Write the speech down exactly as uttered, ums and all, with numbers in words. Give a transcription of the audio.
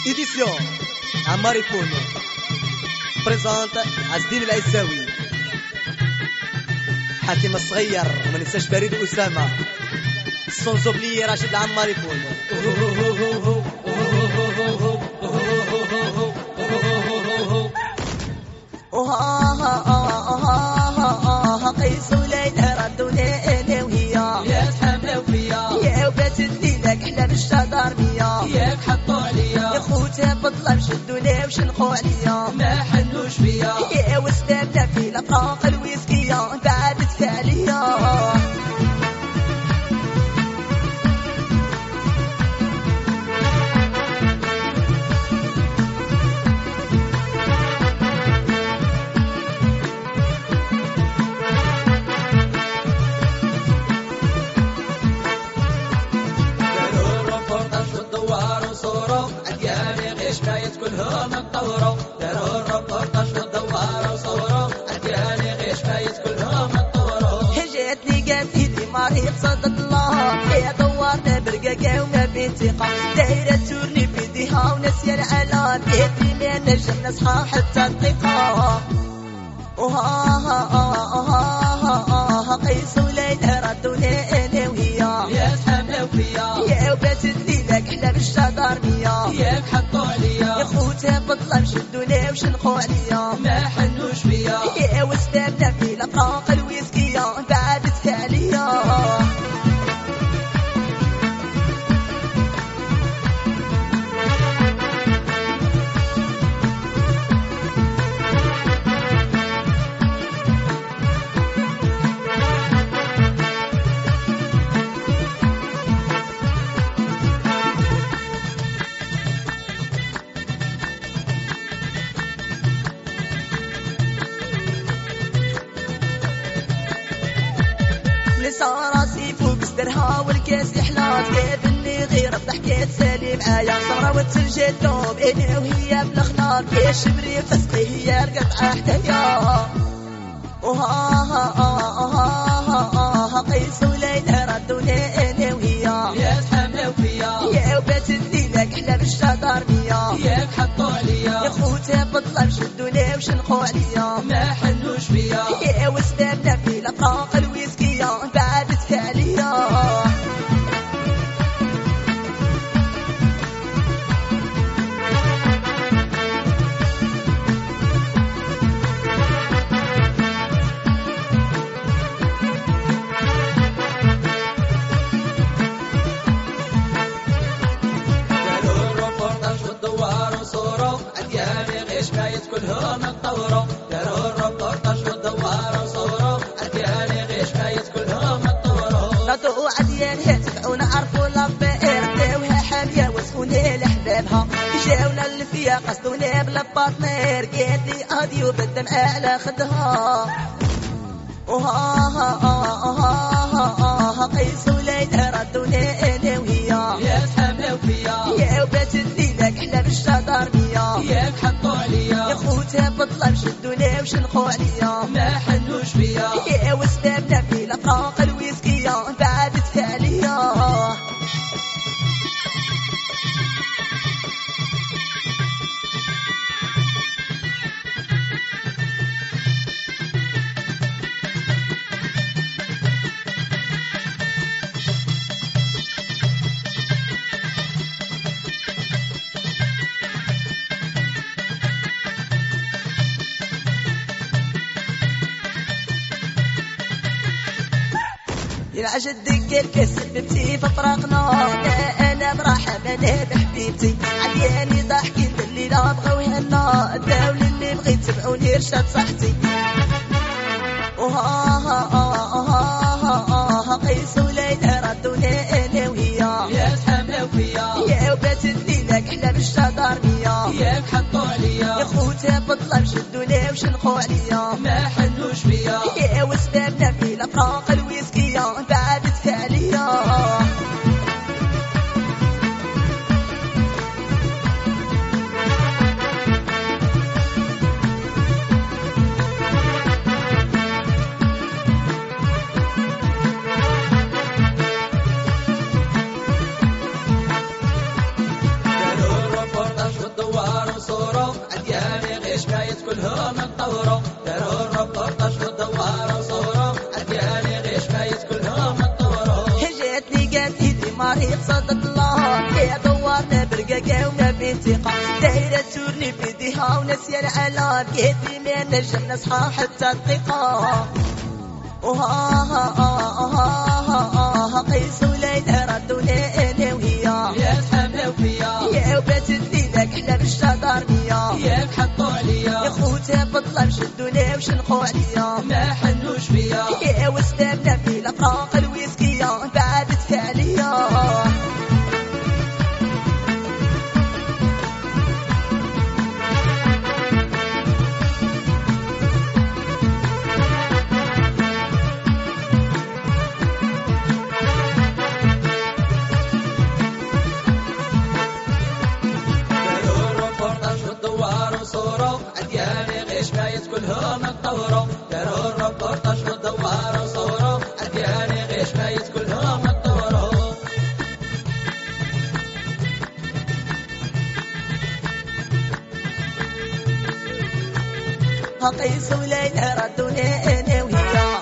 إديسيون عمار يكون بريزونت عزدين العيساوي حاتم الصغير وما ننساش فريد أسامة الصنصوبلي راشد العمار يكون قيس وليلى ردوني انا وهي يا تحملوا فيا يا وبات الليلة كحلة بالشجر مية ياك حطوا عليا يا خوتي بطلة شدوني وشنقوا عليا ما حنوش فيا يا وسلامنا في الافراق الويسكية بعدت عليا كلهم اتطوروا داروا الربورتاج والدوار وصوروا أدياني غيش فايت كلهم اتطوروا جاتني قالت ايدي مريض صدق الله يا دورنا برقاقة وما بين ثقة دايرة تورني بيديها وناسية العالم بيدي ما نجم نصحى حتى الثقة وها ها ها ها قيس وليلى ردوني انا وهي يا تحملوا فيا يا وبات الليلة كحلة بالشجر مية ياك حطوا عليا يا خوتي بطلة شدوني وشنقوا عليا ما حنوش فيا يا وسلامنا في الافراق الويسكية بعدت عليا نسى راسي فوق صدرها والكاس يحلاط كيف اني غير الضحكة تسالي معايا صغرى وتسجل الدوب انا وهي بالاخضر كيش شبري فسقي هي القطعة حدايا وها ها ها ها ها قيس وليلى ردوني انا وهي يا تحملوا فيا يا وبات الليلة كحلة بالشجر مية ياك حطوا عليا يا خوتي بطلة شدوني وشنقوا عليا ما حنوش فيا يا وسلامنا في الافراق الويسكية بعدت عليا كلهم اتطوروا داروا الربورتاج والدوار وصوروا أدياني غيش فايت كلهم اتطوروا نطوا عديان هتبعونا عرفوا لبائر داوها حامية وسخوني لحبابها جاونا اللي فيها قصدوني بلا باطنير قالت لي اهدي وبالدمع على خدها وها ها ها ها قيس وليلى ردوني انا وهي يا تحملوا فيا يا وبات الليلة كحلة بالشجر مية ياك حطوا عليا يا خوتي بطلة شدوني وشنقوا عليا ما حنوش فيا يا وسلامنا في الافراق الويسكية بعدت عليا العجل دق الكاس بنتي فطرقنا انا براحه انا بحبيبتي عدياني ضحكي الليله بغاو هنا الداول اللي بغيت تبعوني رشاد صحتي وها ها ها ها قيس وليلى ردوني انا وهي يا تحملوا فيا يا وبات الليله كحلة بالشجر مية ياك حطوا عليا يا خوتي بطلة شدوني وشنقوا عليا ما حنوش فيا يا وسلامنا في الافراق الويسكية بعدت عليا بصدد الله يا دوارنا برقاقة وما بانتقام دايرة تورني بيديها ونسي العلام كيفي من نجم نصحى حتى الثقة وها ها ها ها ها قيس وليلى ردونا انا وهي يا تحملوا فيا يا وبات ذاك احنا بالشطر مية يا تحطوا عليا يا خوتي بطلب شدونا وشنقوا عليا ما حنوش فيا يا وسلامنا في الافراق الويسكية بعدت فعليا كلهم اتطوروا داروا الربورتاج والدوار وصوروا أدياني غيش ميت كلهم اتطوروا قيس وليلى ردونا انا وهي